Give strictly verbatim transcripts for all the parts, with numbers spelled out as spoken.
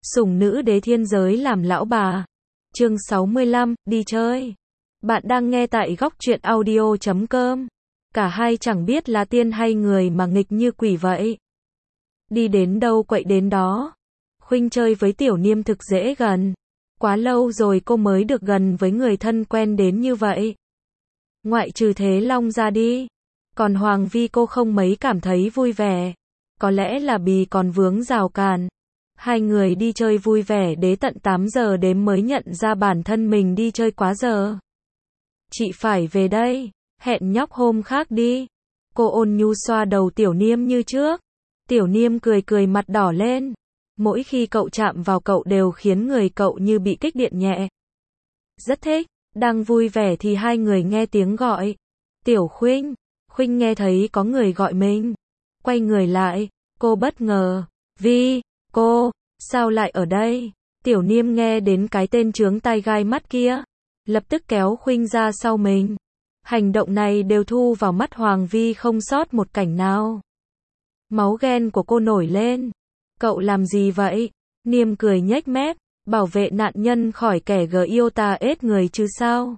Sủng nữ đế thiên giới làm lão bà. Chương sáu mươi lăm, đi chơi. Bạn đang nghe tại góc truyện audio chấm com. Cả hai chẳng biết là tiên hay người mà nghịch như quỷ vậy. Đi đến đâu quậy đến đó. Khuynh chơi với Tiểu Niêm thực dễ gần. Quá lâu rồi cô mới được gần với người thân quen đến như vậy. Ngoại trừ Thế Long ra đi. Còn Hoàng Vi cô không mấy cảm thấy vui vẻ. Có lẽ là bì còn vướng rào cản. Hai người đi chơi vui vẻ đến tận tám giờ đêm mới nhận ra bản thân mình đi chơi quá giờ. Chị phải về đây, hẹn nhóc hôm khác đi. Cô ôn nhu xoa đầu Tiểu Niêm như trước. Tiểu Niêm cười cười mặt đỏ lên. Mỗi khi cậu chạm vào cậu đều khiến người cậu như bị kích điện nhẹ. Rất thích, đang vui vẻ thì hai người nghe tiếng gọi. Tiểu Khuynh, Khuynh nghe thấy có người gọi mình. Quay người lại, cô bất ngờ. Vi, cô, sao lại ở đây? Tiểu Niêm nghe đến cái tên chướng tai gai mắt kia. Lập tức kéo Khuynh ra sau mình. Hành động này đều thu vào mắt Hoàng Vi không sót một cảnh nào. Máu ghen của cô nổi lên. Cậu làm gì vậy? Niêm cười nhếch mép, bảo vệ nạn nhân khỏi kẻ gờ yêu ta ết người chứ sao?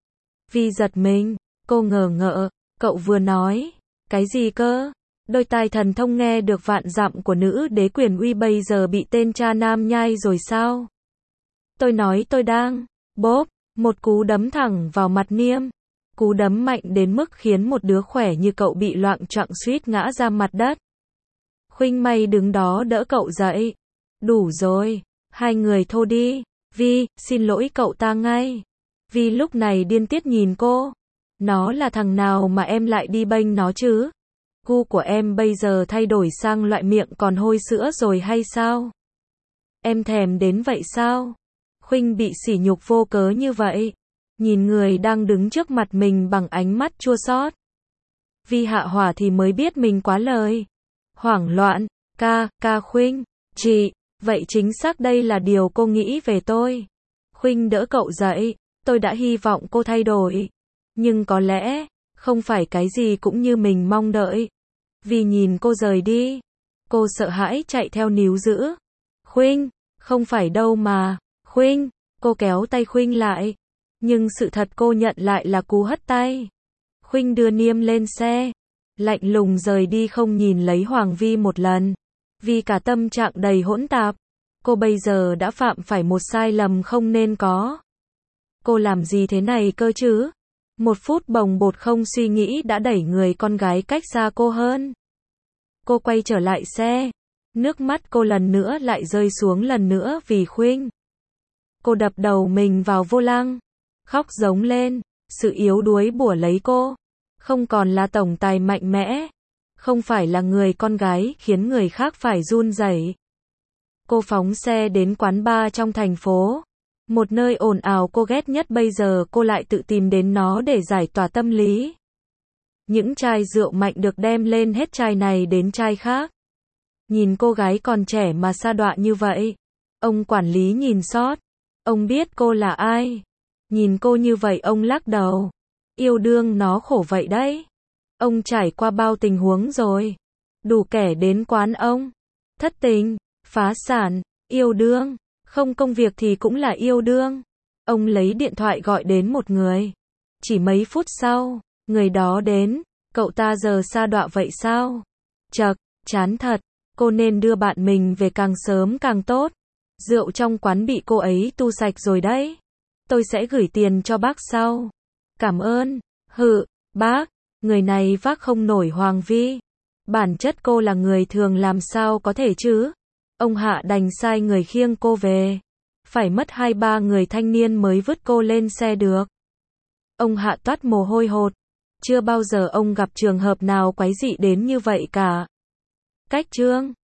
Vi giật mình, cô ngờ ngợ, cậu vừa nói, cái gì cơ? Đôi tai thần thông nghe được vạn dặm của nữ đế quyền uy bây giờ bị tên cha nam nhai rồi sao? Tôi nói tôi đang, bốp, một cú đấm thẳng vào mặt Niêm. Cú đấm mạnh đến mức khiến một đứa khỏe như cậu bị loạng choạng suýt ngã ra mặt đất. Khuynh may đứng đó đỡ cậu dậy. Đủ rồi, hai người thôi đi. Vi, xin lỗi cậu ta ngay. Vi lúc này điên tiết nhìn cô. Nó là thằng nào mà em lại đi bênh nó chứ? Gu của em bây giờ thay đổi sang loại miệng còn hôi sữa rồi hay sao? Em thèm đến vậy sao? Khuynh bị sỉ nhục vô cớ như vậy. Nhìn người đang đứng trước mặt mình bằng ánh mắt chua xót. Vi hạ hỏa thì mới biết mình quá lời. Hoảng loạn, ca, ca Khuynh, chị, vậy chính xác đây là điều cô nghĩ về tôi. Khuynh đỡ cậu dậy, tôi đã hy vọng cô thay đổi. Nhưng có lẽ, không phải cái gì cũng như mình mong đợi. Vì nhìn cô rời đi, cô sợ hãi chạy theo níu giữ. Khuynh, không phải đâu mà, Khuynh, cô kéo tay Khuynh lại. Nhưng sự thật cô nhận lại là cú hất tay. Khuynh đưa Niêm lên xe. Lạnh lùng rời đi không nhìn lấy Hoàng Vi một lần. Vì cả tâm trạng đầy hỗn tạp. Cô bây giờ đã phạm phải một sai lầm không nên có. Cô làm gì thế này cơ chứ? Một phút bồng bột không suy nghĩ đã đẩy người con gái cách xa cô hơn. Cô quay trở lại xe. Nước mắt cô lần nữa lại rơi xuống lần nữa vì Khuynh. Cô đập đầu mình vào vô lăng. Khóc giống lên. Sự yếu đuối bủa lấy cô. Không còn là tổng tài mạnh mẽ. Không phải là người con gái khiến người khác phải run rẩy. Cô phóng xe đến quán bar trong thành phố. Một nơi ồn ào cô ghét nhất bây giờ cô lại tự tìm đến nó để giải tỏa tâm lý. Những chai rượu mạnh được đem lên hết chai này đến chai khác. Nhìn cô gái còn trẻ mà sa đọa như vậy. Ông quản lý nhìn xót. Ông biết cô là ai. Nhìn cô như vậy ông lắc đầu. Yêu đương nó khổ vậy đấy. Ông trải qua bao tình huống rồi. Đủ kẻ đến quán ông. Thất tình, phá sản, yêu đương. Không công việc thì cũng là yêu đương. Ông lấy điện thoại gọi đến một người. Chỉ mấy phút sau, người đó đến. Cậu ta giờ sa đọa vậy sao? Chậc, chán thật. Cô nên đưa bạn mình về càng sớm càng tốt. Rượu trong quán bị cô ấy tu sạch rồi đấy. Tôi sẽ gửi tiền cho bác sau. Cảm ơn. Hự, bác. Người này vác không nổi Hoàng Vi. Bản chất cô là người thường làm sao có thể chứ? Ông Hạ đành sai người khiêng cô về. Phải mất hai ba người thanh niên mới vứt cô lên xe được. Ông Hạ toát mồ hôi hột. Chưa bao giờ ông gặp trường hợp nào quái dị đến như vậy cả. Cách trương.